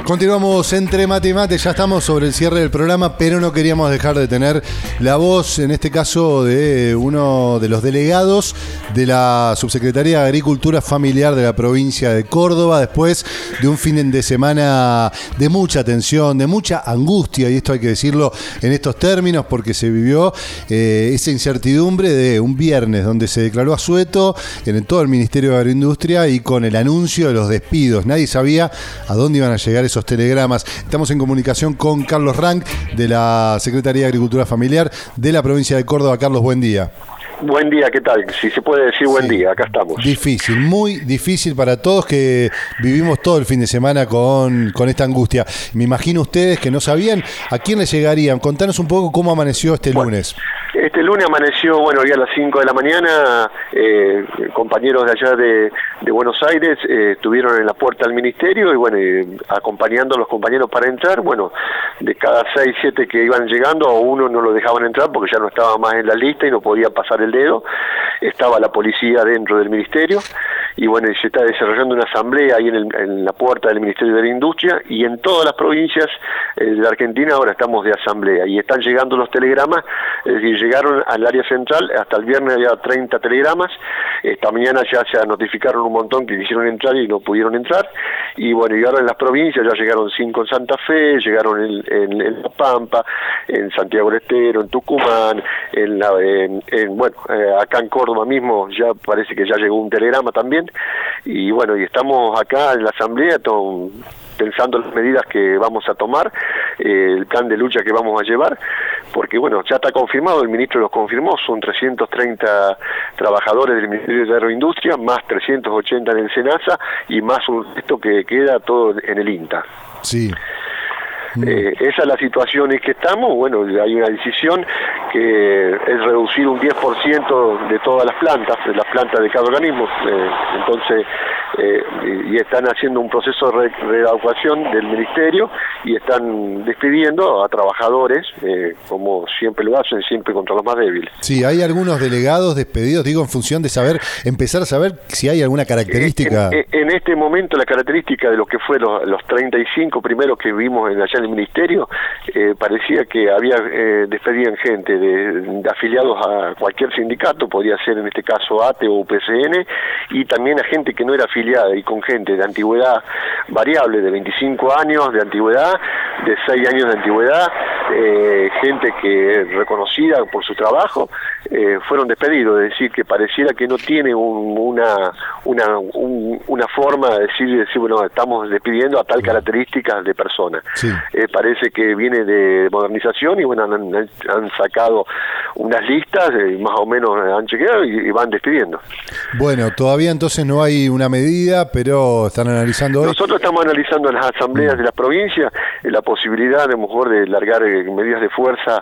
Continuamos entre mate y mate, ya estamos sobre el cierre del programa, pero no queríamos dejar de tener la voz, en este caso, de uno de los delegados de la Subsecretaría de Agricultura Familiar de la provincia de Córdoba, después de un fin de semana de mucha tensión, de mucha angustia, y esto hay que decirlo en estos términos, porque se vivió esa incertidumbre de un viernes donde se declaró asueto en todo el Ministerio de Agroindustria y con el anuncio de los despidos. Nadie sabía a dónde iban a llegar esos telegramas. Estamos en comunicación con Carlos Rank, de la Secretaría de Agricultura Familiar de la provincia de Córdoba. Carlos, buen día. Buen día, ¿qué tal? Si se puede decir buen día, acá estamos. Difícil, muy difícil para todos que vivimos todo el fin de semana con esta angustia. Me imagino ustedes que no sabían a quién le llegarían. Contanos un poco cómo amaneció este lunes. Este lunes amaneció, hoy a las 5 de la mañana, compañeros de allá de Buenos Aires estuvieron en la puerta del ministerio y acompañando a los compañeros para entrar. De cada 6, 7 que iban llegando, a uno no lo dejaban entrar porque ya no estaba más en la lista y no podía pasar el dedo. Estaba la policía dentro del ministerio y se está desarrollando una asamblea ahí en la puerta del Ministerio de la Industria, y en todas las provincias de la Argentina ahora estamos de asamblea y están llegando los telegramas. Es decir, llegaron al área central, hasta el viernes había 30 telegramas, esta mañana ya se notificaron un montón que quisieron entrar y no pudieron entrar, y ahora en las provincias ya llegaron 5 en Santa Fe, llegaron en La Pampa, en Santiago del Estero, en Tucumán, acá en Córdoba mismo ya parece que ya llegó un telegrama también, y estamos acá en la asamblea pensando las medidas que vamos a tomar, el plan de lucha que vamos a llevar, porque ya está confirmado, el ministro lo confirmó, son 330 trabajadores del Ministerio de Agroindustria, más 380 en el SENASA y más un resto que queda todo en el INTA. Sí. Esa es la situación en que estamos. Hay una decisión que es reducir un 10% de todas las plantas de cada organismo, y están haciendo un proceso de reevaluación del ministerio y están despidiendo a trabajadores, como siempre lo hacen, siempre contra los más débiles. Sí, hay algunos delegados despedidos, en función de empezar a saber si hay alguna característica. En este momento la característica de lo que fue los 35 primeros que vimos allá en el ministerio, parecía que despedían gente de afiliados a cualquier sindicato, podía ser en este caso ATE o UPCN, y también a gente que no era afiliada, y con gente de antigüedad variable, de 25 años de antigüedad, de 6 años de antigüedad, gente que reconocida por su trabajo, fueron despedidos. Es decir, que pareciera que no tiene una forma de decir, estamos despidiendo a tal característica de persona. Sí. Parece que viene de modernización y han sacado unas listas, más o menos han chequeado y van despidiendo. Todavía entonces no hay una medida, pero están analizando hoy. Nosotros estamos analizando en las asambleas de las provincias la posibilidad a lo mejor de largar medidas de fuerza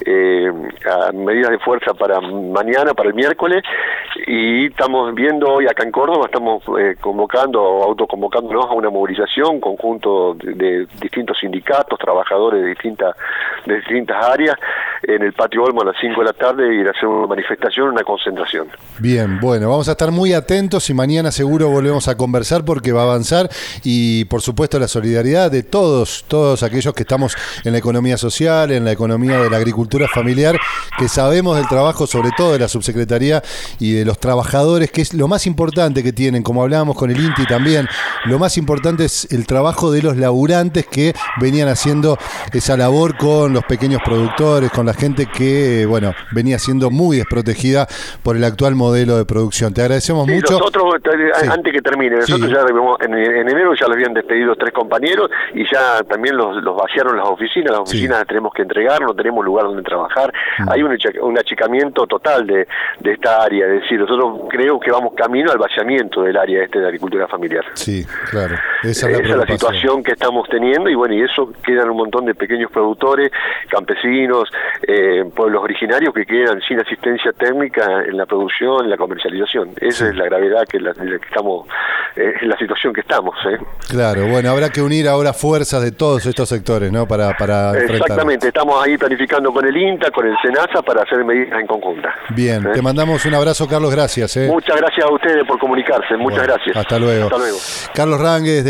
para mañana, para el miércoles, y estamos viendo hoy acá en Córdoba, estamos autoconvocándonos a una movilización conjunto de distintos sindicatos, trabajadores de distintas áreas, en el Patio Olmo a las 5 de la tarde, ir a hacer una manifestación, una concentración. Bien, vamos a estar muy atentos y mañana seguro volvemos a conversar porque va a avanzar, y por supuesto la solidaridad de todos aquellos que estamos en la economía social, en la economía de la agricultura familiar, que sabemos del trabajo sobre todo de la subsecretaría y de los trabajadores, que es lo más importante que tienen, como hablábamos con el INTI también, lo más importante es el trabajo de los laburantes que venían haciendo esa labor con los pequeños productores, con la gente que, venía siendo muy desprotegida por el actual modelo de producción. Te agradecemos mucho. Nosotros, antes que termine, nosotros ya en enero ya los habían despedido 3 compañeros y ya también los vaciaron las oficinas las tenemos que entregar, no tenemos lugar donde trabajar. Hay un achicamiento total de esta área, es decir, nosotros creo que vamos camino al vaciamiento del área de agricultura familiar. Sí, claro. Esa es la situación que estamos teniendo, y eso quedan un montón de pequeños productores, campesinos, pueblos originarios que quedan sin asistencia técnica en la producción, en la comercialización. Esa es la gravedad que estamos, en la situación que estamos. Claro, habrá que unir ahora fuerzas de todos estos sectores, ¿no? Para Exactamente, estamos ahí planificando con el INTA, con el SENASA, para hacer medidas en conjunta. Bien, te mandamos un abrazo, Carlos, gracias. Muchas gracias a ustedes por comunicarse, muchas gracias. Hasta luego. Hasta luego. Carlos Rangues,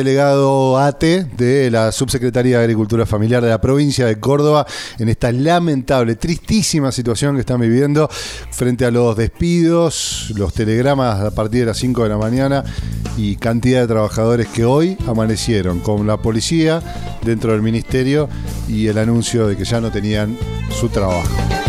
delegado ATE de la Subsecretaría de Agricultura Familiar de la provincia de Córdoba en esta lamentable, tristísima situación que están viviendo frente a los despidos, los telegramas a partir de las 5 de la mañana y cantidad de trabajadores que hoy amanecieron con la policía dentro del ministerio y el anuncio de que ya no tenían su trabajo.